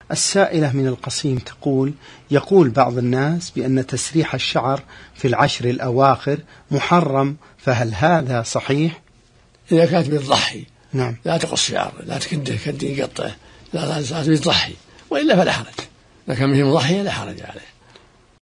السائلة من القصيم تقول: يقول بعض الناس بأن تسريح الشعر في العشر الأواخر محرم، فهل هذا صحيح؟ إذا كانت بتضحي نعم. لا تقص شعر، لا تكده كد يقطعه، لا بتضحي، وإلا فلا حرج. إذا كان به مضحية لا حرج عليه.